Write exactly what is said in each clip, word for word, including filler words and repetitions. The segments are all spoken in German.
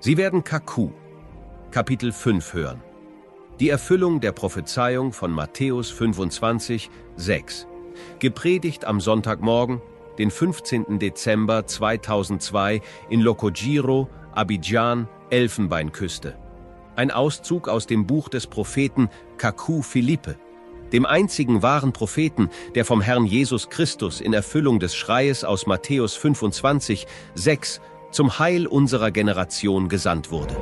Sie werden Kaku, Kapitel fünf hören. Die Erfüllung der Prophezeiung von Matthäus fünfundzwanzig, sechs. Gepredigt am Sonntagmorgen, den fünfzehnten Dezember zweitausendzwei in Lokojiro, Abidjan, Elfenbeinküste. Ein Auszug aus dem Buch des Propheten Kaku Philippe, dem einzigen wahren Propheten, der vom Herrn Jesus Christus in Erfüllung des Schreies aus Matthäus fünfundzwanzig, sechs zum Heil unserer Generation gesandt wurde.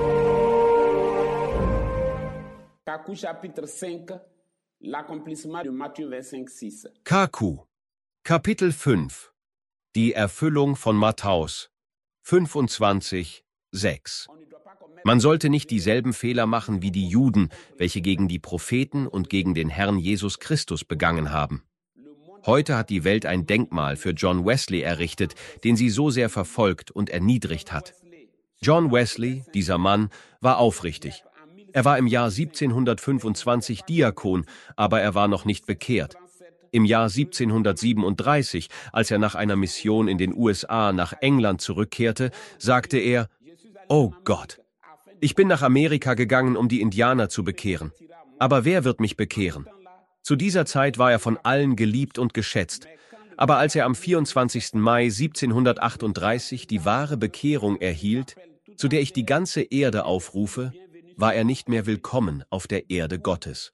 Kaku, Kapitel fünf. Die Erfüllung von Matthäus fünfundzwanzig, sechs. Man sollte nicht dieselben Fehler machen wie die Juden, welche gegen die Propheten und gegen den Herrn Jesus Christus begangen haben. Heute hat die Welt ein Denkmal für John Wesley errichtet, den sie so sehr verfolgt und erniedrigt hat. John Wesley, dieser Mann, war aufrichtig. Er war im Jahr siebzehnhundertfünfundzwanzig Diakon, aber er war noch nicht bekehrt. Im Jahr siebzehnhundertsiebenunddreißig, als er nach einer Mission in den U S A nach England zurückkehrte, sagte er: »Oh Gott, ich bin nach Amerika gegangen, um die Indianer zu bekehren. Aber wer wird mich bekehren?« Zu dieser Zeit war er von allen geliebt und geschätzt. Aber als er am vierundzwanzigsten Mai siebzehnhundertachtunddreißig die wahre Bekehrung erhielt, zu der ich die ganze Erde aufrufe, war er nicht mehr willkommen auf der Erde Gottes.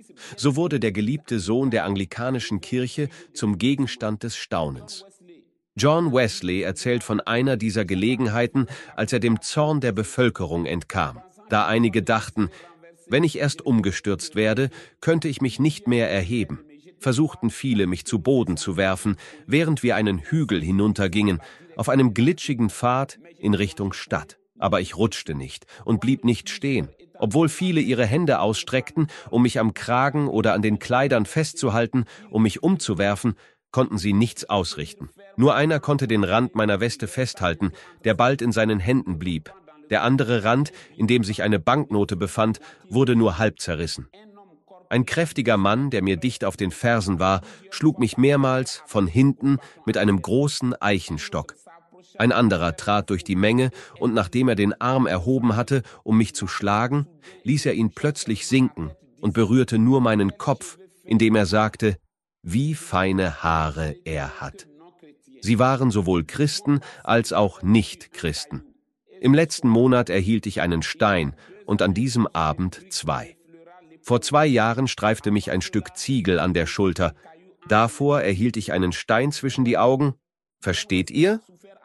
So wurde der geliebte Sohn der anglikanischen Kirche zum Gegenstand des Staunens. John Wesley erzählt von einer dieser Gelegenheiten, als er dem Zorn der Bevölkerung entkam, da einige dachten, wenn ich erst umgestürzt werde, könnte ich mich nicht mehr erheben. Versuchten viele, mich zu Boden zu werfen, während wir einen Hügel hinuntergingen, auf einem glitschigen Pfad in Richtung Stadt. Aber ich rutschte nicht und blieb nicht stehen. Obwohl viele ihre Hände ausstreckten, um mich am Kragen oder an den Kleidern festzuhalten, um mich umzuwerfen, konnten sie nichts ausrichten. Nur einer konnte den Rand meiner Weste festhalten, der bald in seinen Händen blieb. Der andere Rand, in dem sich eine Banknote befand, wurde nur halb zerrissen. Ein kräftiger Mann, der mir dicht auf den Fersen war, schlug mich mehrmals von hinten mit einem großen Eichenstock. Ein anderer trat durch die Menge, und nachdem er den Arm erhoben hatte, um mich zu schlagen, ließ er ihn plötzlich sinken und berührte nur meinen Kopf, indem er sagte, wie feine Haare er hat. Sie waren sowohl Christen als auch Nicht-Christen. Im letzten Monat erhielt ich einen Stein und an diesem Abend zwei. Vor zwei Jahren streifte mich ein Stück Ziegel an der Schulter. Davor erhielt ich einen Stein zwischen die Augen. Versteht ihr?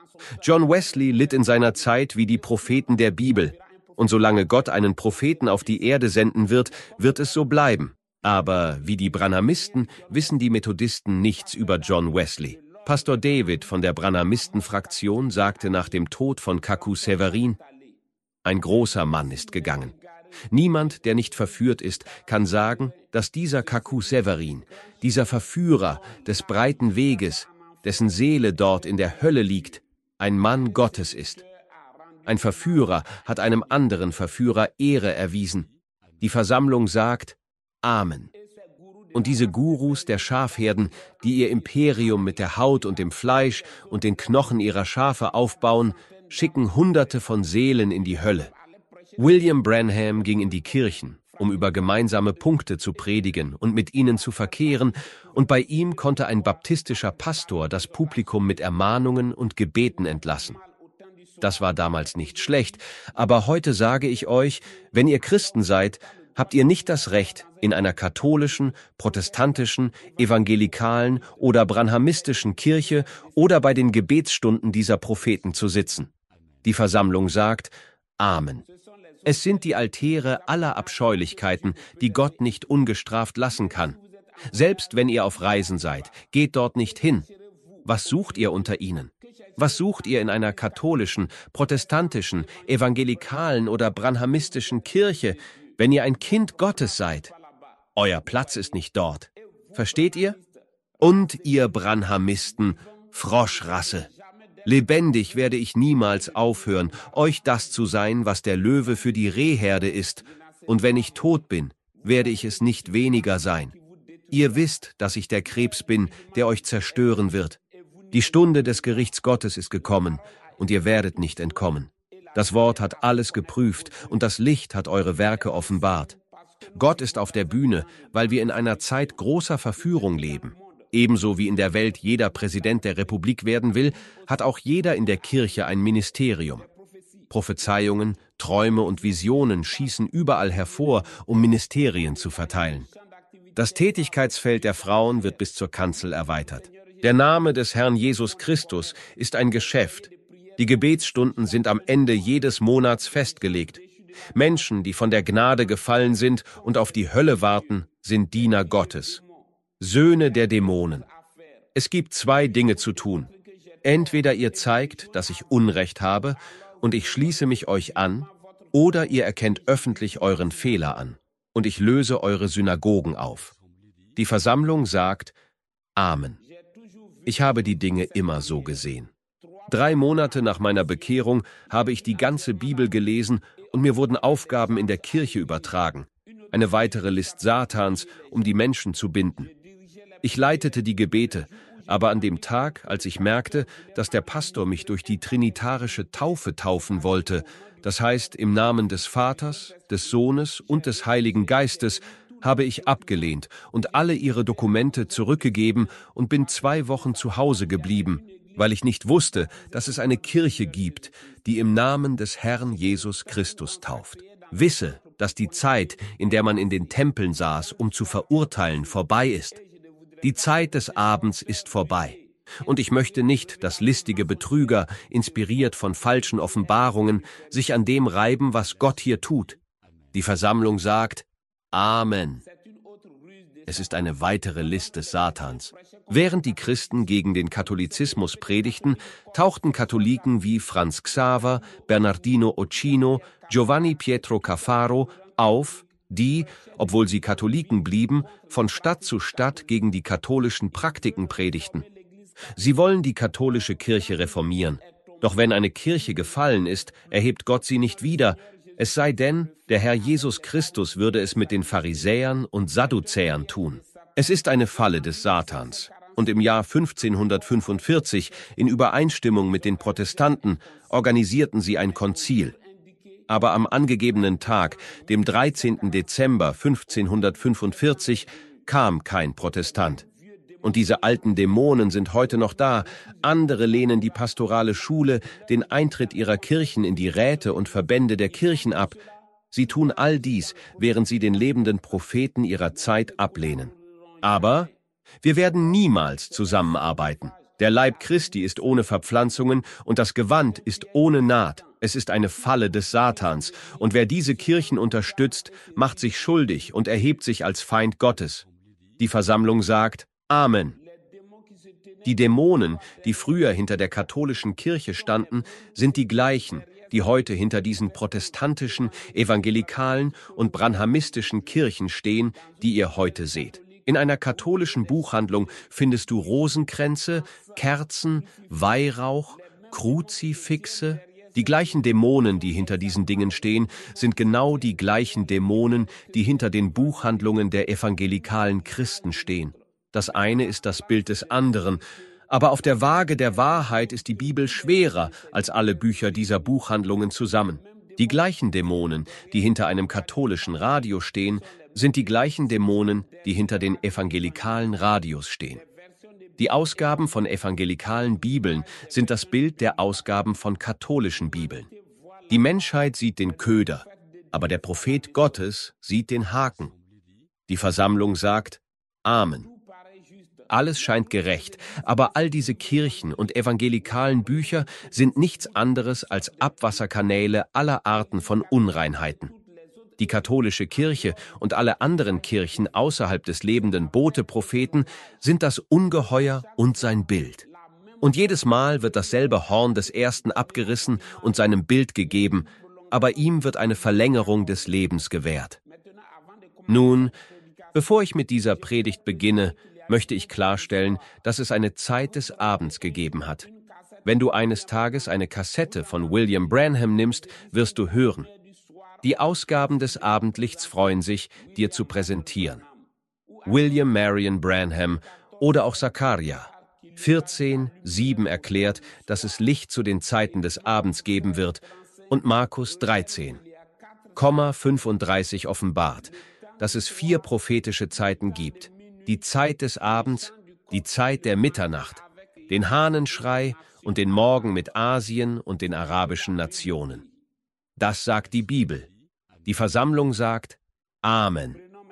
John Wesley litt in seiner Zeit wie die Propheten der Bibel. Und solange Gott einen Propheten auf die Erde senden wird, wird es so bleiben. Aber wie die Branhamisten wissen die Methodisten nichts über John Wesley. Pastor David von der Branhamisten-Fraktion sagte nach dem Tod von Kaku Severin, ein großer Mann ist gegangen. Niemand, der nicht verführt ist, kann sagen, dass dieser Kaku Severin, dieser Verführer des breiten Weges, dessen Seele dort in der Hölle liegt, ein Mann Gottes ist. Ein Verführer hat einem anderen Verführer Ehre erwiesen. Die Versammlung sagt Amen. Und diese Gurus der Schafherden, die ihr Imperium mit der Haut und dem Fleisch und den Knochen ihrer Schafe aufbauen, schicken Hunderte von Seelen in die Hölle. William Branham ging in die Kirchen, um über gemeinsame Punkte zu predigen und mit ihnen zu verkehren, und bei ihm konnte ein baptistischer Pastor das Publikum mit Ermahnungen und Gebeten entlassen. Das war damals nicht schlecht, aber heute sage ich euch, wenn ihr Christen seid, habt ihr nicht das Recht, in einer katholischen, protestantischen, evangelikalen oder branhamistischen Kirche oder bei den Gebetsstunden dieser Propheten zu sitzen. Die Versammlung sagt Amen. Es sind die Altäre aller Abscheulichkeiten, die Gott nicht ungestraft lassen kann. Selbst wenn ihr auf Reisen seid, geht dort nicht hin. Was sucht ihr unter ihnen? Was sucht ihr in einer katholischen, protestantischen, evangelikalen oder branhamistischen Kirche, wenn ihr ein Kind Gottes seid? Euer Platz ist nicht dort. Versteht ihr? Und ihr Branhamisten, Froschrasse! Lebendig werde ich niemals aufhören, euch das zu sein, was der Löwe für die Rehherde ist, und wenn ich tot bin, werde ich es nicht weniger sein. Ihr wisst, dass ich der Krebs bin, der euch zerstören wird. Die Stunde des Gerichts Gottes ist gekommen, und ihr werdet nicht entkommen. Das Wort hat alles geprüft und das Licht hat eure Werke offenbart. Gott ist auf der Bühne, weil wir in einer Zeit großer Verführung leben. Ebenso wie in der Welt jeder Präsident der Republik werden will, hat auch jeder in der Kirche ein Ministerium. Prophezeiungen, Träume und Visionen schießen überall hervor, um Ministerien zu verteilen. Das Tätigkeitsfeld der Frauen wird bis zur Kanzel erweitert. Der Name des Herrn Jesus Christus ist ein Geschäft. Die Gebetsstunden sind am Ende jedes Monats festgelegt. Menschen, die von der Gnade gefallen sind und auf die Hölle warten, sind Diener Gottes. Söhne der Dämonen. Es gibt zwei Dinge zu tun. Entweder ihr zeigt, dass ich Unrecht habe, und ich schließe mich euch an, oder ihr erkennt öffentlich euren Fehler an, und ich löse eure Synagogen auf. Die Versammlung sagt Amen. Ich habe die Dinge immer so gesehen. Drei Monate nach meiner Bekehrung habe ich die ganze Bibel gelesen und mir wurden Aufgaben in der Kirche übertragen. Eine weitere List Satans, um die Menschen zu binden. Ich leitete die Gebete, aber an dem Tag, als ich merkte, dass der Pastor mich durch die trinitarische Taufe taufen wollte, das heißt im Namen des Vaters, des Sohnes und des Heiligen Geistes, habe ich abgelehnt und alle ihre Dokumente zurückgegeben und bin zwei Wochen zu Hause geblieben, weil ich nicht wusste, dass es eine Kirche gibt, die im Namen des Herrn Jesus Christus tauft. Wisse, dass die Zeit, in der man in den Tempeln saß, um zu verurteilen, vorbei ist. Die Zeit des Abends ist vorbei. Und ich möchte nicht, dass listige Betrüger, inspiriert von falschen Offenbarungen, sich an dem reiben, was Gott hier tut. Die Versammlung sagt Amen. Es ist eine weitere List des Satans. Während die Christen gegen den Katholizismus predigten, tauchten Katholiken wie Franz Xaver, Bernardino Occhino, Giovanni Pietro Caffaro auf, die, obwohl sie Katholiken blieben, von Stadt zu Stadt gegen die katholischen Praktiken predigten. Sie wollen die katholische Kirche reformieren. Doch wenn eine Kirche gefallen ist, erhebt Gott sie nicht wieder, es sei denn, der Herr Jesus Christus würde es mit den Pharisäern und Sadduzäern tun. Es ist eine Falle des Satans. Und im Jahr fünfzehnhundertfünfundvierzig, in Übereinstimmung mit den Protestanten, organisierten sie ein Konzil. Aber am angegebenen Tag, dem dreizehnten Dezember fünfzehnhundertfünfundvierzig, kam kein Protestant. Und diese alten Dämonen sind heute noch da. Andere lehnen die pastorale Schule, den Eintritt ihrer Kirchen in die Räte und Verbände der Kirchen ab. Sie tun all dies, während sie den lebenden Propheten ihrer Zeit ablehnen. Aber wir werden niemals zusammenarbeiten. Der Leib Christi ist ohne Verpflanzungen und das Gewand ist ohne Naht. Es ist eine Falle des Satans. Und wer diese Kirchen unterstützt, macht sich schuldig und erhebt sich als Feind Gottes. Die Versammlung sagt Amen. Die Dämonen, die früher hinter der katholischen Kirche standen, sind die gleichen, die heute hinter diesen protestantischen, evangelikalen und branhamistischen Kirchen stehen, die ihr heute seht. In einer katholischen Buchhandlung findest du Rosenkränze, Kerzen, Weihrauch, Kruzifixe. Die gleichen Dämonen, die hinter diesen Dingen stehen, sind genau die gleichen Dämonen, die hinter den Buchhandlungen der evangelikalen Christen stehen. Das eine ist das Bild des anderen, aber auf der Waage der Wahrheit ist die Bibel schwerer als alle Bücher dieser Buchhandlungen zusammen. Die gleichen Dämonen, die hinter einem katholischen Radio stehen, sind die gleichen Dämonen, die hinter den evangelikalen Radios stehen. Die Ausgaben von evangelikalen Bibeln sind das Bild der Ausgaben von katholischen Bibeln. Die Menschheit sieht den Köder, aber der Prophet Gottes sieht den Haken. Die Versammlung sagt Amen. Alles scheint gerecht, aber all diese Kirchen und evangelikalen Bücher sind nichts anderes als Abwasserkanäle aller Arten von Unreinheiten. Die katholische Kirche und alle anderen Kirchen außerhalb des lebenden Bote-Propheten sind das Ungeheuer und sein Bild. Und jedes Mal wird dasselbe Horn des Ersten abgerissen und seinem Bild gegeben, aber ihm wird eine Verlängerung des Lebens gewährt. Nun, bevor ich mit dieser Predigt beginne, möchte ich klarstellen, dass es eine Zeit des Abends gegeben hat. Wenn du eines Tages eine Kassette von William Branham nimmst, wirst du hören: Die Ausgaben des Abendlichts freuen sich, dir zu präsentieren. William Marion Branham oder auch Sakaria. vierzehn, sieben erklärt, dass es Licht zu den Zeiten des Abends geben wird, und Markus dreizehn, Komma fünfunddreißig offenbart, dass es vier prophetische Zeiten gibt: die Zeit des Abends, die Zeit der Mitternacht, den Hahnenschrei und den Morgen mit Asien und den arabischen Nationen. Das sagt die Bibel. Die Versammlung sagt Amen.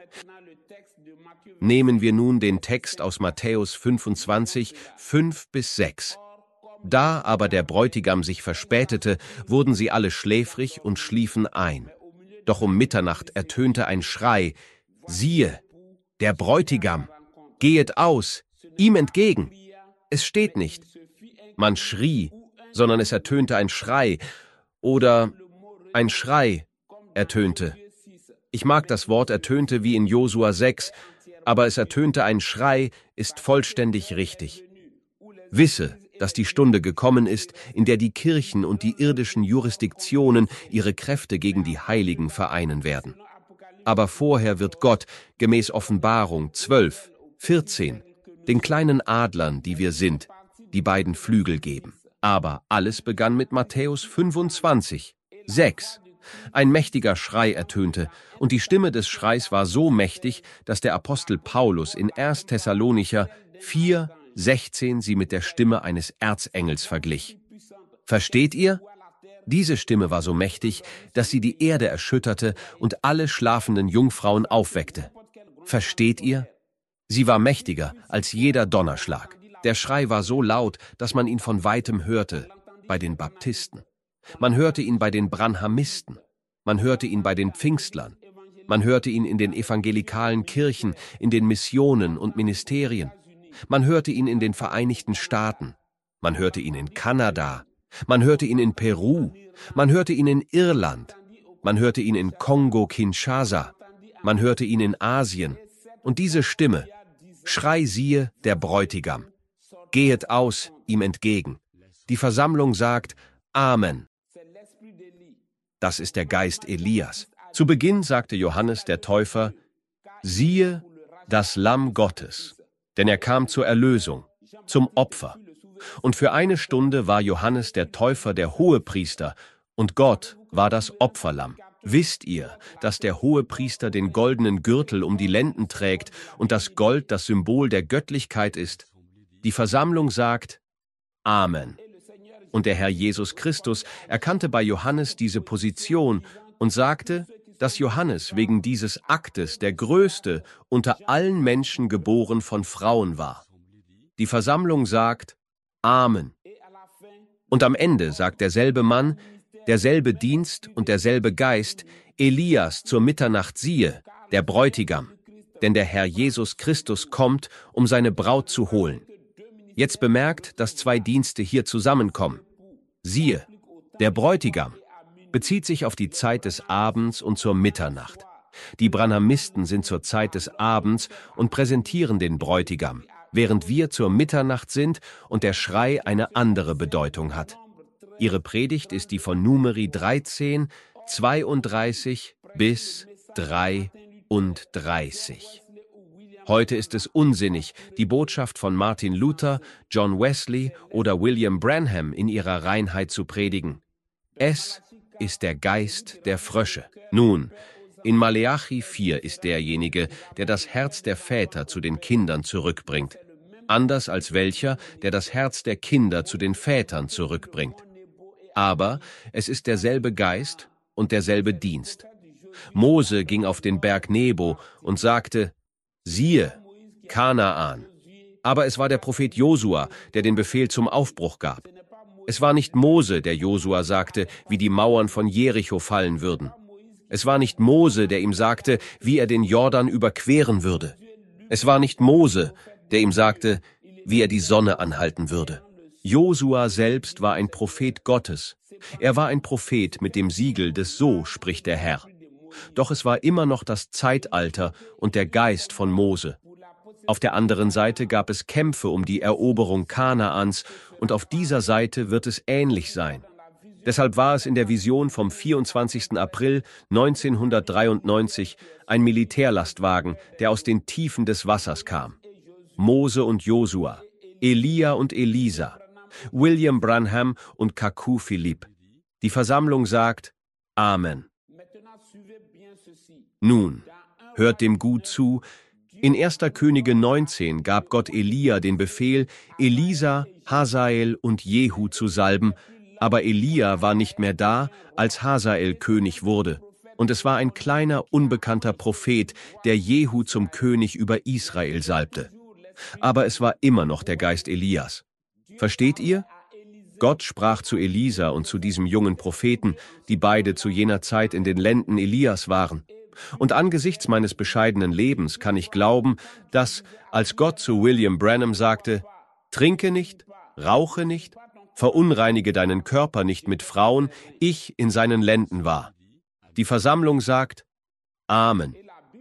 Nehmen wir nun den Text aus Matthäus fünfundzwanzig, fünf bis sechs. Da aber der Bräutigam sich verspätete, wurden sie alle schläfrig und schliefen ein. Doch um Mitternacht ertönte ein Schrei: Siehe, der Bräutigam, gehet aus, ihm entgegen. Es steht nicht, man schrie, sondern es ertönte ein Schrei, oder ein Schrei ertönte. Ich mag das Wort ertönte wie in Josua sechs, aber es ertönte ein Schrei ist vollständig richtig. Wisse, dass die Stunde gekommen ist, in der die Kirchen und die irdischen Jurisdiktionen ihre Kräfte gegen die Heiligen vereinen werden. Aber vorher wird Gott, gemäß Offenbarung zwölf, vierzehn, den kleinen Adlern, die wir sind, die beiden Flügel geben. Aber alles begann mit Matthäus fünfundzwanzig, sechs. Ein mächtiger Schrei ertönte, und die Stimme des Schreis war so mächtig, dass der Apostel Paulus in erster Thessalonicher vier, sechzehn sie mit der Stimme eines Erzengels verglich. Versteht ihr? Diese Stimme war so mächtig, dass sie die Erde erschütterte und alle schlafenden Jungfrauen aufweckte. Versteht ihr? Sie war mächtiger als jeder Donnerschlag. Der Schrei war so laut, dass man ihn von weitem hörte, bei den Baptisten. Man hörte ihn bei den Branhamisten. Man hörte ihn bei den Pfingstlern. Man hörte ihn in den evangelikalen Kirchen, in den Missionen und Ministerien. Man hörte ihn in den Vereinigten Staaten. Man hörte ihn in Kanada. Man hörte ihn in Peru. Man hörte ihn in Irland. Man hörte ihn in Kongo-Kinshasa. Man hörte ihn in Asien. Und diese Stimme: Schrei, siehe, der Bräutigam. Gehet aus, ihm entgegen. Die Versammlung sagt Amen. Das ist der Geist Elias. Zu Beginn sagte Johannes der Täufer: Siehe, das Lamm Gottes. Denn er kam zur Erlösung, zum Opfer. Und für eine Stunde war Johannes der Täufer der Hohepriester, und Gott war das Opferlamm. Wisst ihr, dass der Hohepriester den goldenen Gürtel um die Lenden trägt und das Gold das Symbol der Göttlichkeit ist? Die Versammlung sagt Amen. Und der Herr Jesus Christus erkannte bei Johannes diese Position und sagte, dass Johannes wegen dieses Aktes der Größte unter allen Menschen geboren von Frauen war. Die Versammlung sagt Amen. Und am Ende sagt derselbe Mann, derselbe Dienst und derselbe Geist, Elias zur Mitternacht siehe, der Bräutigam, denn der Herr Jesus Christus kommt, um seine Braut zu holen. Jetzt bemerkt, dass zwei Dienste hier zusammenkommen. Siehe, der Bräutigam bezieht sich auf die Zeit des Abends und zur Mitternacht. Die Branhamisten sind zur Zeit des Abends und präsentieren den Bräutigam, während wir zur Mitternacht sind und der Schrei eine andere Bedeutung hat. Ihre Predigt ist die von Numeri dreizehn, zweiunddreißig bis dreiunddreißig. Heute ist es unsinnig, die Botschaft von Martin Luther, John Wesley oder William Branham in ihrer Reinheit zu predigen. Es ist der Geist der Frösche. Nun, in Maleachi vier ist derjenige, der das Herz der Väter zu den Kindern zurückbringt, anders als welcher, der das Herz der Kinder zu den Vätern zurückbringt. Aber es ist derselbe Geist und derselbe Dienst. Mose ging auf den Berg Nebo und sagte: Siehe, Kanaan. Aber es war der Prophet Josua, der den Befehl zum Aufbruch gab. Es war nicht Mose, der Josua sagte, wie die Mauern von Jericho fallen würden. Es war nicht Mose, der ihm sagte, wie er den Jordan überqueren würde. Es war nicht Mose, der ihm sagte, wie er die Sonne anhalten würde. Josua selbst war ein Prophet Gottes. Er war ein Prophet mit dem Siegel des So spricht der Herr. Doch es war immer noch das Zeitalter und der Geist von Mose. Auf der anderen Seite gab es Kämpfe um die Eroberung Kanaans und auf dieser Seite wird es ähnlich sein. Deshalb war es in der Vision vom vierundzwanzigsten April neunzehnhundertdreiundneunzig ein Militärlastwagen, der aus den Tiefen des Wassers kam. Mose und Josua, Elia und Elisa, William Branham und Kaku Philipp. Die Versammlung sagt, Amen. Nun, hört dem gut zu. In erster Könige neunzehn gab Gott Elia den Befehl, Elisa, Hazael und Jehu zu salben, aber Elia war nicht mehr da, als Hazael König wurde. Und es war ein kleiner, unbekannter Prophet, der Jehu zum König über Israel salbte. Aber es war immer noch der Geist Elias. Versteht ihr? Gott sprach zu Elisa und zu diesem jungen Propheten, die beide zu jener Zeit in den Lenden Elias waren. Und angesichts meines bescheidenen Lebens kann ich glauben, dass, als Gott zu William Branham sagte, trinke nicht, rauche nicht, verunreinige deinen Körper nicht mit Frauen, ich in seinen Lenden war. Die Versammlung sagt, Amen.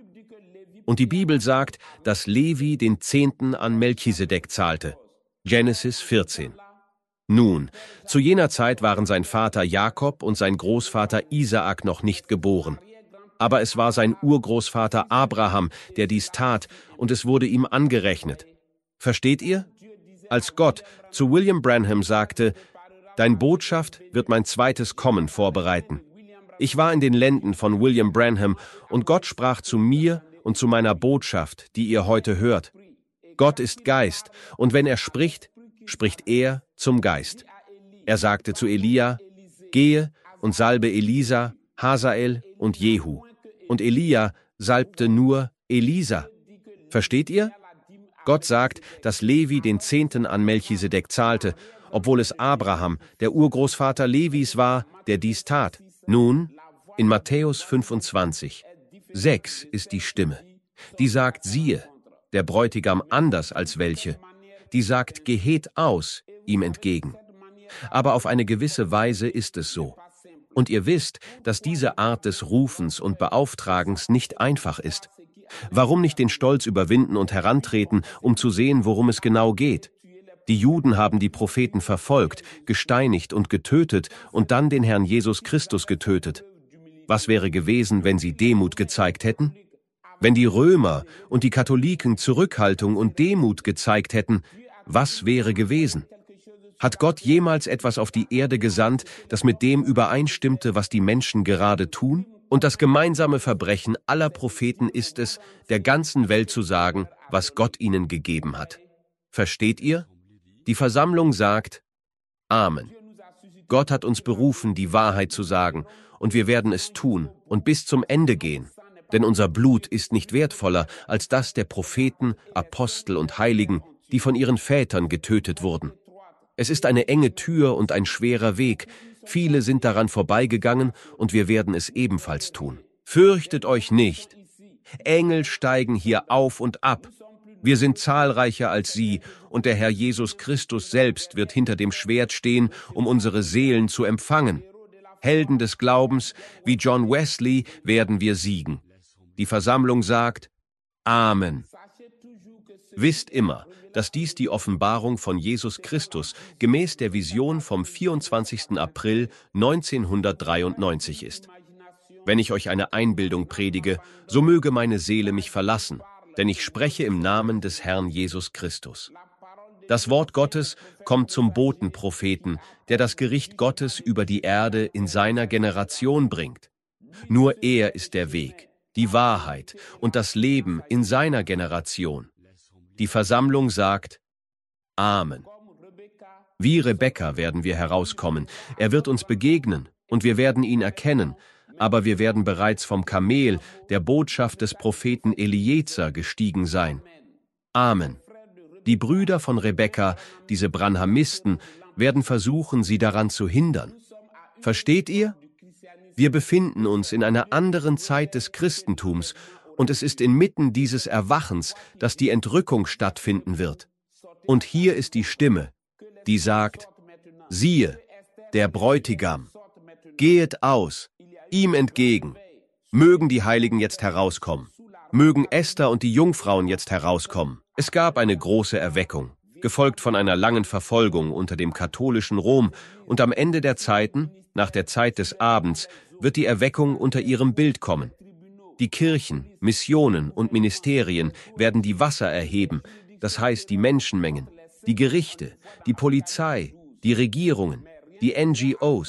Und die Bibel sagt, dass Levi den Zehnten an Melchisedek zahlte. Genesis vierzehn. Nun, zu jener Zeit waren sein Vater Jakob und sein Großvater Isaak noch nicht geboren. Aber es war sein Urgroßvater Abraham, der dies tat, und es wurde ihm angerechnet. Versteht ihr? Als Gott zu William Branham sagte, »Dein Botschaft wird mein zweites Kommen vorbereiten.« Ich war in den Lenden von William Branham, und Gott sprach zu mir und zu meiner Botschaft, die ihr heute hört. Gott ist Geist, und wenn er spricht, spricht er zum Geist. Er sagte zu Elia, »Gehe und salbe Elisa, Hazael und Jehu.« Und Elia salbte nur Elisa. Versteht ihr? Gott sagt, dass Levi den Zehnten an Melchisedek zahlte, obwohl es Abraham, der Urgroßvater Levis war, der dies tat. Nun, in Matthäus fünfundzwanzig, sechs ist die Stimme, die sagt, siehe, der Bräutigam anders als welche, die sagt, gehet aus, ihm entgegen. Aber auf eine gewisse Weise ist es so. Und ihr wisst, dass diese Art des Rufens und Beauftragens nicht einfach ist. Warum nicht den Stolz überwinden und herantreten, um zu sehen, worum es genau geht? Die Juden haben die Propheten verfolgt, gesteinigt und getötet und dann den Herrn Jesus Christus getötet. Was wäre gewesen, wenn sie Demut gezeigt hätten? Wenn die Römer und die Katholiken Zurückhaltung und Demut gezeigt hätten, was wäre gewesen? Hat Gott jemals etwas auf die Erde gesandt, das mit dem übereinstimmte, was die Menschen gerade tun? Und das gemeinsame Verbrechen aller Propheten ist es, der ganzen Welt zu sagen, was Gott ihnen gegeben hat. Versteht ihr? Die Versammlung sagt, Amen. Gott hat uns berufen, die Wahrheit zu sagen, und wir werden es tun und bis zum Ende gehen. Denn unser Blut ist nicht wertvoller als das der Propheten, Apostel und Heiligen, die von ihren Vätern getötet wurden. Es ist eine enge Tür und ein schwerer Weg. Viele sind daran vorbeigegangen und wir werden es ebenfalls tun. Fürchtet euch nicht. Engel steigen hier auf und ab. Wir sind zahlreicher als sie und der Herr Jesus Christus selbst wird hinter dem Schwert stehen, um unsere Seelen zu empfangen. Helden des Glaubens wie John Wesley werden wir siegen. Die Versammlung sagt, Amen. Wisst immer, dass dies die Offenbarung von Jesus Christus gemäß der Vision vom vierundzwanzigsten April neunzehnhundertdreiundneunzig ist. Wenn ich euch eine Einbildung predige, so möge meine Seele mich verlassen, denn ich spreche im Namen des Herrn Jesus Christus. Das Wort Gottes kommt zum Botenpropheten, der das Gericht Gottes über die Erde in seiner Generation bringt. Nur er ist der Weg, die Wahrheit und das Leben in seiner Generation. Die Versammlung sagt, Amen. Wie Rebekka werden wir herauskommen. Er wird uns begegnen und wir werden ihn erkennen, aber wir werden bereits vom Kamel, der Botschaft des Propheten Eliezer, gestiegen sein. Amen. Die Brüder von Rebekka, diese Branhamisten, werden versuchen, sie daran zu hindern. Versteht ihr? Wir befinden uns in einer anderen Zeit des Christentums und es ist inmitten dieses Erwachens, dass die Entrückung stattfinden wird. Und hier ist die Stimme, die sagt, siehe, der Bräutigam, gehet aus, ihm entgegen. Mögen die Heiligen jetzt herauskommen. Mögen Esther und die Jungfrauen jetzt herauskommen. Es gab eine große Erweckung, gefolgt von einer langen Verfolgung unter dem katholischen Rom, und am Ende der Zeiten, nach der Zeit des Abends, wird die Erweckung unter ihrem Bild kommen. Die Kirchen, Missionen und Ministerien werden die Wasser erheben, das heißt die Menschenmengen, die Gerichte, die Polizei, die Regierungen, die N G Os,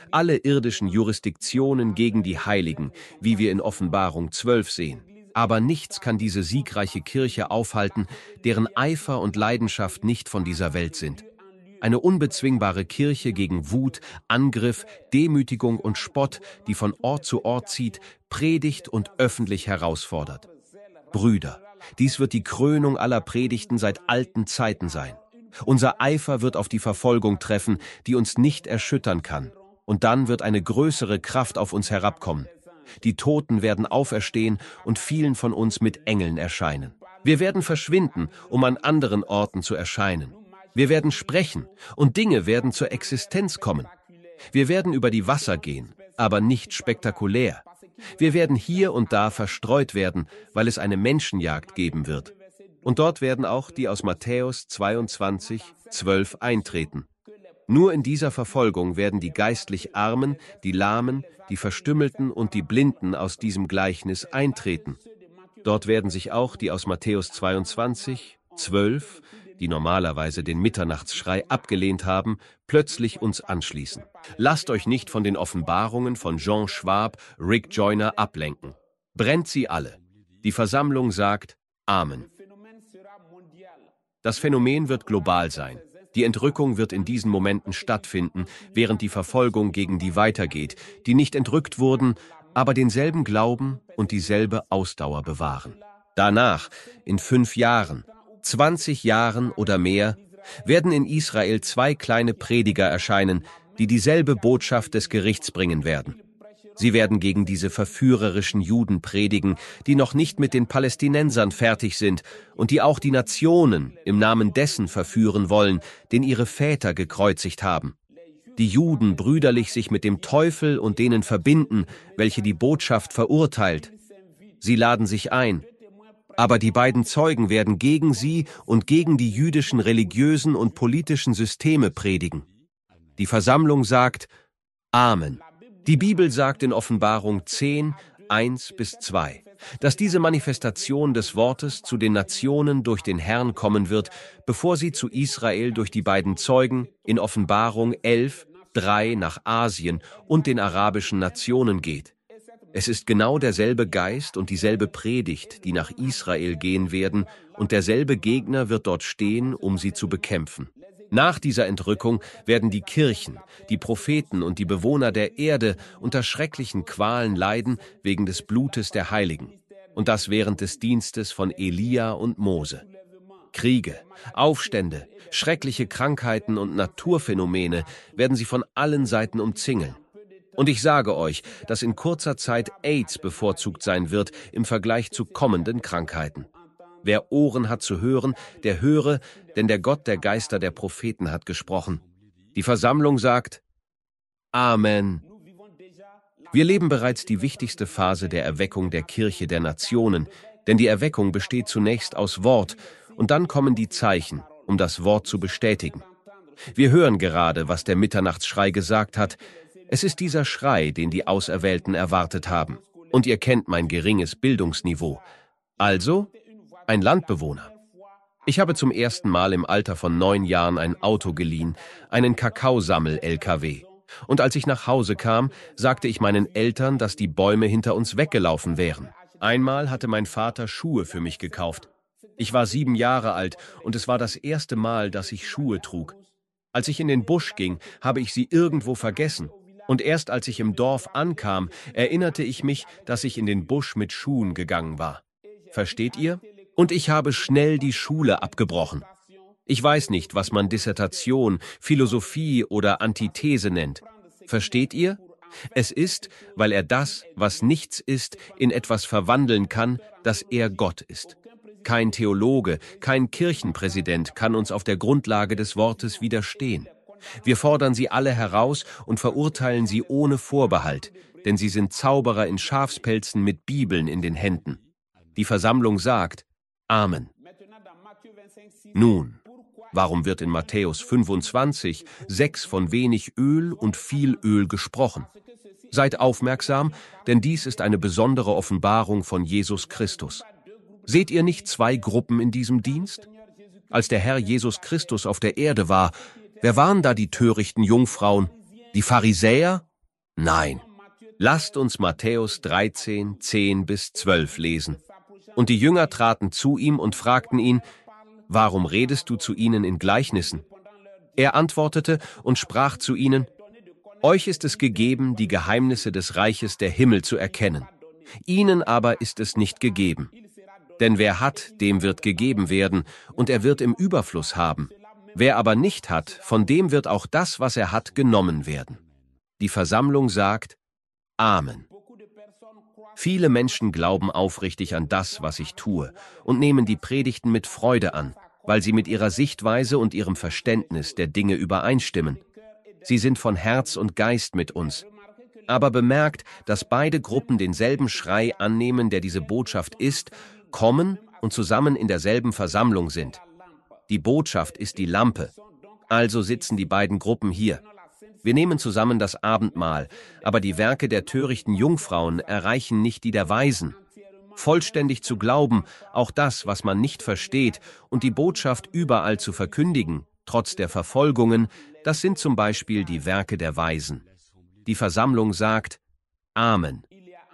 alle irdischen Jurisdiktionen gegen die Heiligen, wie wir in Offenbarung zwölf sehen. Aber nichts kann diese siegreiche Kirche aufhalten, deren Eifer und Leidenschaft nicht von dieser Welt sind. Eine unbezwingbare Kirche gegen Wut, Angriff, Demütigung und Spott, die von Ort zu Ort zieht, predigt und öffentlich herausfordert. Brüder, dies wird die Krönung aller Predigten seit alten Zeiten sein. Unser Eifer wird auf die Verfolgung treffen, die uns nicht erschüttern kann. Und dann wird eine größere Kraft auf uns herabkommen. Die Toten werden auferstehen und vielen von uns mit Engeln erscheinen. Wir werden verschwinden, um an anderen Orten zu erscheinen. Wir werden sprechen und Dinge werden zur Existenz kommen. Wir werden über die Wasser gehen, aber nicht spektakulär. Wir werden hier und da verstreut werden, weil es eine Menschenjagd geben wird. Und dort werden auch die aus Matthäus zweiundzwanzig, zwölf eintreten. Nur in dieser Verfolgung werden die geistlich Armen, die Lahmen, die Verstümmelten und die Blinden aus diesem Gleichnis eintreten. Dort werden sich auch die aus Matthäus zweiundzwanzig, zwölf, die normalerweise den Mitternachtsschrei abgelehnt haben, plötzlich uns anschließen. Lasst euch nicht von den Offenbarungen von Jean Schwab, Rick Joyner ablenken. Brennt sie alle. Die Versammlung sagt Amen. Das Phänomen wird global sein. Die Entrückung wird in diesen Momenten stattfinden, während die Verfolgung gegen die weitergeht, die nicht entrückt wurden, aber denselben Glauben und dieselbe Ausdauer bewahren. Danach, in fünf Jahren, zwanzig Jahren oder mehr, werden in Israel zwei kleine Prediger erscheinen, die dieselbe Botschaft des Gerichts bringen werden. Sie werden gegen diese verführerischen Juden predigen, die noch nicht mit den Palästinensern fertig sind und die auch die Nationen im Namen dessen verführen wollen, den ihre Väter gekreuzigt haben. Die Juden brüderlich sich mit dem Teufel und denen verbinden, welche die Botschaft verurteilt. Sie laden sich ein. Aber die beiden Zeugen werden gegen sie und gegen die jüdischen religiösen und politischen Systeme predigen. Die Versammlung sagt Amen. Die Bibel sagt in Offenbarung zehn, eins bis zwei, dass diese Manifestation des Wortes zu den Nationen durch den Herrn kommen wird, bevor sie zu Israel durch die beiden Zeugen in Offenbarung elf, drei nach Asien und den arabischen Nationen geht. Es ist genau derselbe Geist und dieselbe Predigt, die nach Israel gehen werden, und derselbe Gegner wird dort stehen, um sie zu bekämpfen. Nach dieser Entrückung werden die Kirchen, die Propheten und die Bewohner der Erde unter schrecklichen Qualen leiden wegen des Blutes der Heiligen. Und das während des Dienstes von Elia und Mose. Kriege, Aufstände, schreckliche Krankheiten und Naturphänomene werden sie von allen Seiten umzingeln. Und ich sage euch, dass in kurzer Zeit AIDS bevorzugt sein wird im Vergleich zu kommenden Krankheiten. Wer Ohren hat zu hören, der höre, denn der Gott der Geister der Propheten hat gesprochen. Die Versammlung sagt Amen. Wir leben bereits die wichtigste Phase der Erweckung der Kirche der Nationen, denn die Erweckung besteht zunächst aus Wort, und dann kommen die Zeichen, um das Wort zu bestätigen. Wir hören gerade, was der Mitternachtsschrei gesagt hat. Es ist dieser Schrei, den die Auserwählten erwartet haben. Und ihr kennt mein geringes Bildungsniveau. Also, ein Landbewohner. Ich habe zum ersten Mal im Alter von neun Jahren ein Auto geliehen, einen Kakaosammel-L K W. Und als ich nach Hause kam, sagte ich meinen Eltern, dass die Bäume hinter uns weggelaufen wären. Einmal hatte mein Vater Schuhe für mich gekauft. Ich war sieben Jahre alt und es war das erste Mal, dass ich Schuhe trug. Als ich in den Busch ging, habe ich sie irgendwo vergessen. Und erst als ich im Dorf ankam, erinnerte ich mich, dass ich in den Busch mit Schuhen gegangen war. Versteht ihr? Und ich habe schnell die Schule abgebrochen. Ich weiß nicht, was man Dissertation, Philosophie oder Antithese nennt. Versteht ihr? Es ist, weil er das, was nichts ist, in etwas verwandeln kann, dass er Gott ist. Kein Theologe, kein Kirchenpräsident kann uns auf der Grundlage des Wortes widerstehen. Wir fordern sie alle heraus und verurteilen sie ohne Vorbehalt, denn sie sind Zauberer in Schafspelzen mit Bibeln in den Händen. Die Versammlung sagt Amen. Nun, warum wird in Matthäus fünfundzwanzig, sechs von wenig Öl und viel Öl gesprochen? Seid aufmerksam, denn dies ist eine besondere Offenbarung von Jesus Christus. Seht ihr nicht zwei Gruppen in diesem Dienst? Als der Herr Jesus Christus auf der Erde war, wer waren da die törichten Jungfrauen? Die Pharisäer Nein. Lasst uns Matthäus dreizehn, zehn bis zwölf lesen. Und die Jünger traten zu ihm und fragten ihn, warum redest du zu ihnen in Gleichnissen? Er antwortete und sprach zu ihnen, euch ist es gegeben, die Geheimnisse des Reiches der Himmel zu erkennen. Ihnen aber ist es nicht gegeben. Denn wer hat, dem wird gegeben werden, und er wird im Überfluss haben. Wer aber nicht hat, von dem wird auch das, was er hat, genommen werden. Die Versammlung sagt, Amen. Viele Menschen glauben aufrichtig an das, was ich tue, und nehmen die Predigten mit Freude an, weil sie mit ihrer Sichtweise und ihrem Verständnis der Dinge übereinstimmen. Sie sind von Herz und Geist mit uns. Aber bemerkt, dass beide Gruppen denselben Schrei annehmen, der diese Botschaft ist, kommen und zusammen in derselben Versammlung sind. Die Botschaft ist die Lampe. Also sitzen die beiden Gruppen hier. Wir nehmen zusammen das Abendmahl, aber die Werke der törichten Jungfrauen erreichen nicht die der Weisen. Vollständig zu glauben, auch das, was man nicht versteht, und die Botschaft überall zu verkündigen, trotz der Verfolgungen, das sind zum Beispiel die Werke der Weisen. Die Versammlung sagt, Amen.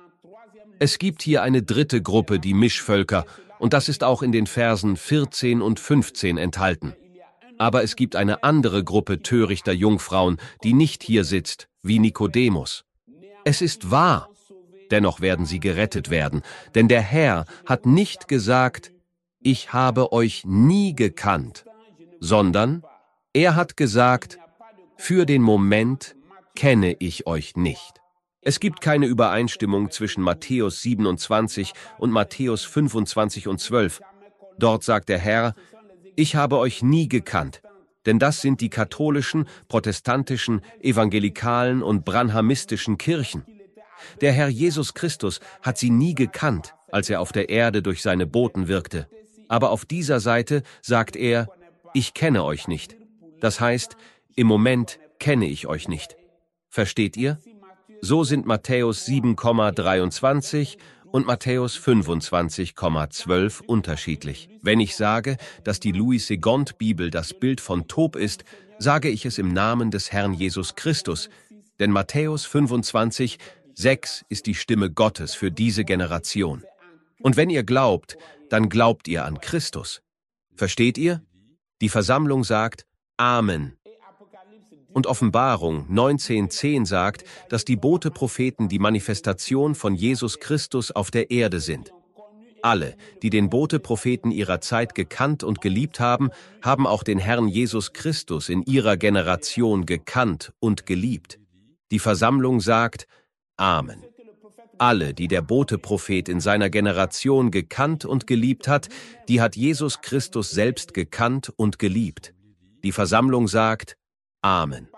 Es gibt hier eine dritte Gruppe, die Mischvölker, und das ist auch in den Versen vierzehn und fünfzehn enthalten. Aber es gibt eine andere Gruppe törichter Jungfrauen, die nicht hier sitzt, wie Nikodemus. Es ist wahr, dennoch werden sie gerettet werden, denn der Herr hat nicht gesagt, ich habe euch nie gekannt, sondern er hat gesagt, für den Moment kenne ich euch nicht. Es gibt keine Übereinstimmung zwischen Matthäus siebenundzwanzig und Matthäus fünfundzwanzig und zwölf. Dort sagt der Herr, ich habe euch nie gekannt, denn das sind die katholischen, protestantischen, evangelikalen und branhamistischen Kirchen. Der Herr Jesus Christus hat sie nie gekannt, als er auf der Erde durch seine Boten wirkte. Aber auf dieser Seite sagt er, ich kenne euch nicht. Das heißt, im Moment kenne ich euch nicht. Versteht ihr? So sind Matthäus sieben Komma dreiundzwanzig und Matthäus fünfundzwanzig Komma zwölf unterschiedlich. Wenn ich sage, dass die Louis-Segond-Bibel das Bild von Tob ist, sage ich es im Namen des Herrn Jesus Christus, denn Matthäus fünfundzwanzig, sechs ist die Stimme Gottes für diese Generation. Und wenn ihr glaubt, dann glaubt ihr an Christus. Versteht ihr? Die Versammlung sagt Amen. Und Offenbarung neunzehn zehn sagt, dass die Bote-Propheten die Manifestation von Jesus Christus auf der Erde sind. Alle, die den Bote-Propheten ihrer Zeit gekannt und geliebt haben, haben auch den Herrn Jesus Christus in ihrer Generation gekannt und geliebt. Die Versammlung sagt Amen. Alle, die der Bote-Prophet in seiner Generation gekannt und geliebt hat, die hat Jesus Christus selbst gekannt und geliebt. Die Versammlung sagt Amen.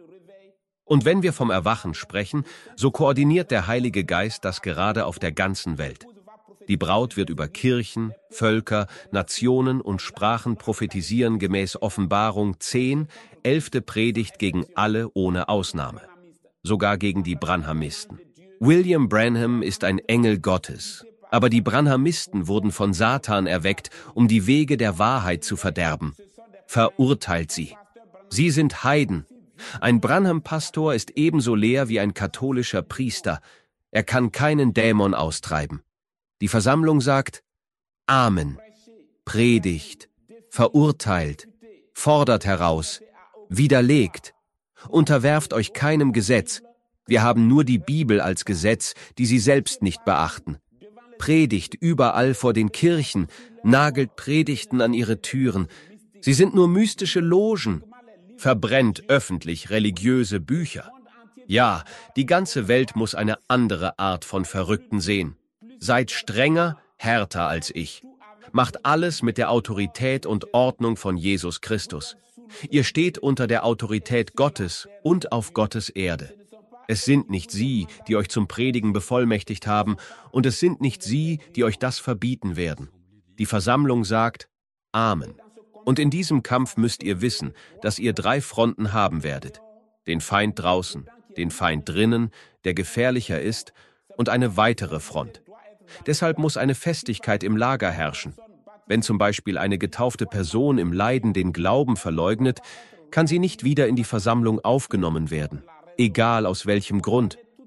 Und wenn wir vom Erwachen sprechen, so koordiniert der Heilige Geist das gerade auf der ganzen Welt. Die Braut wird über Kirchen, Völker, Nationen und Sprachen prophetisieren gemäß Offenbarung zehn, elfte Predigt gegen alle ohne Ausnahme. Sogar gegen die Branhamisten. William Branham ist ein Engel Gottes, aber die Branhamisten wurden von Satan erweckt, um die Wege der Wahrheit zu verderben. Verurteilt sie. Sie sind Heiden. Ein Branham-Pastor ist ebenso leer wie ein katholischer Priester. Er kann keinen Dämon austreiben. Die Versammlung sagt Amen, predigt, verurteilt, fordert heraus, widerlegt, unterwerft euch keinem Gesetz. Wir haben nur die Bibel als Gesetz, die sie selbst nicht beachten. Predigt überall vor den Kirchen, nagelt Predigten an ihre Türen. Sie sind nur mystische Logen. Verbrennt öffentlich religiöse Bücher. Ja, die ganze Welt muss eine andere Art von Verrückten sehen. Seid strenger, härter als ich. Macht alles mit der Autorität und Ordnung von Jesus Christus. Ihr steht unter der Autorität Gottes und auf Gottes Erde. Es sind nicht sie, die euch zum Predigen bevollmächtigt haben, und es sind nicht sie, die euch das verbieten werden. Die Versammlung sagt Amen. Und in diesem Kampf müsst ihr wissen, dass ihr drei Fronten haben werdet. Den Feind draußen, den Feind drinnen, der gefährlicher ist, und eine weitere Front. Deshalb muss eine Festigkeit im Lager herrschen. Wenn zum Beispiel eine getaufte Person im Leiden den Glauben verleugnet, kann sie nicht wieder in die Versammlung aufgenommen werden, egal aus welchem Grund.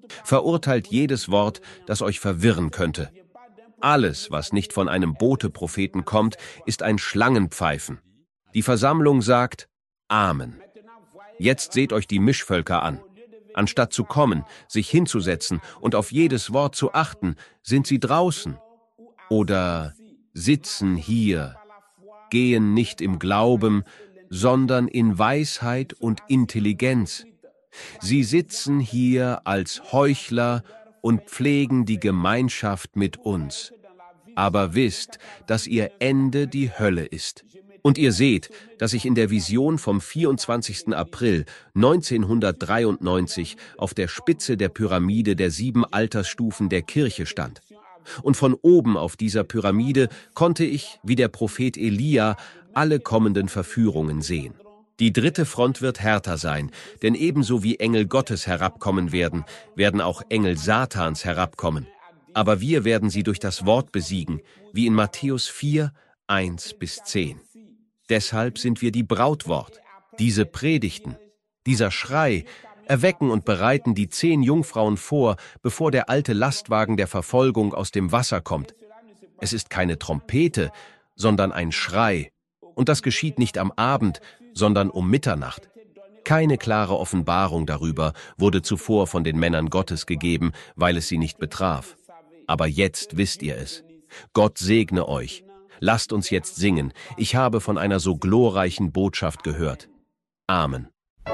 Verurteilt jedes Wort, das euch verwirren könnte. Alles, was nicht von einem Bote-Propheten kommt, ist ein Schlangenpfeifen. Die Versammlung sagt Amen. Jetzt seht euch die Mischvölker an. Anstatt zu kommen, sich hinzusetzen und auf jedes Wort zu achten, sind sie draußen oder sitzen hier, gehen nicht im Glauben, sondern in Weisheit und Intelligenz. Sie sitzen hier als Heuchler und pflegen die Gemeinschaft mit uns. Aber wisst, dass ihr Ende die Hölle ist. Und ihr seht, dass ich in der Vision vom vierundzwanzigsten April neunzehnhundertdreiundneunzig auf der Spitze der Pyramide der sieben Altersstufen der Kirche stand. Und von oben auf dieser Pyramide konnte ich, wie der Prophet Elia, alle kommenden Verführungen sehen. Die dritte Front wird härter sein, denn ebenso wie Engel Gottes herabkommen werden, werden auch Engel Satans herabkommen. Aber wir werden sie durch das Wort besiegen, wie in Matthäus vier, eins bis zehn. Deshalb sind wir die Brautwort. Diese Predigten, dieser Schrei, erwecken und bereiten die zehn Jungfrauen vor, bevor der alte Lastwagen der Verfolgung aus dem Wasser kommt. Es ist keine Trompete, sondern ein Schrei. Und das geschieht nicht am Abend, sondern um Mitternacht. Keine klare Offenbarung darüber wurde zuvor von den Männern Gottes gegeben, weil es sie nicht betraf. Aber jetzt wisst ihr es. Gott segne euch. Lasst uns jetzt singen. Ich habe von einer so glorreichen Botschaft gehört. Amen.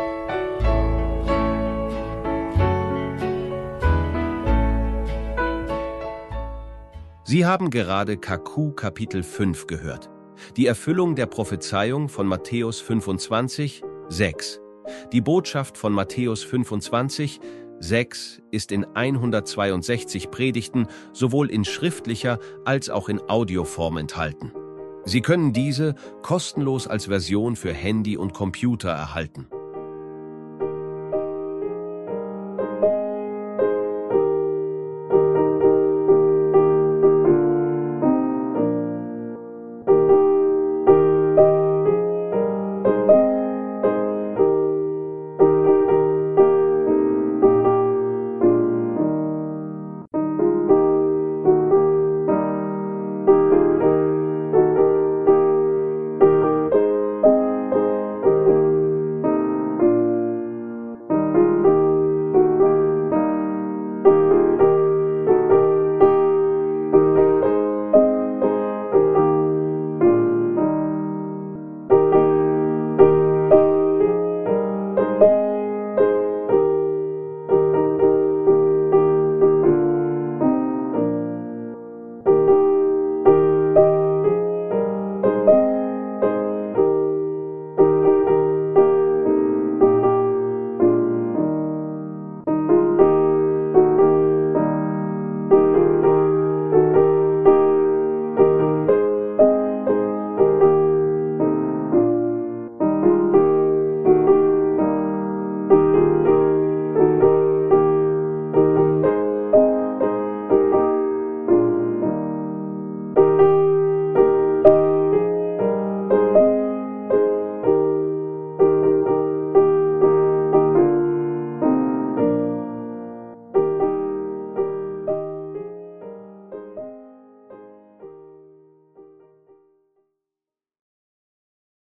Sie haben gerade Kaku Kapitel fünf gehört. Die Erfüllung der Prophezeiung von Matthäus fünfundzwanzig, sechs. Die Botschaft von Matthäus fünfundzwanzig, sechs ist in hundertzweiundsechzig Predigten sowohl in schriftlicher als auch in Audioform enthalten. Sie können diese kostenlos als Version für Handy und Computer erhalten.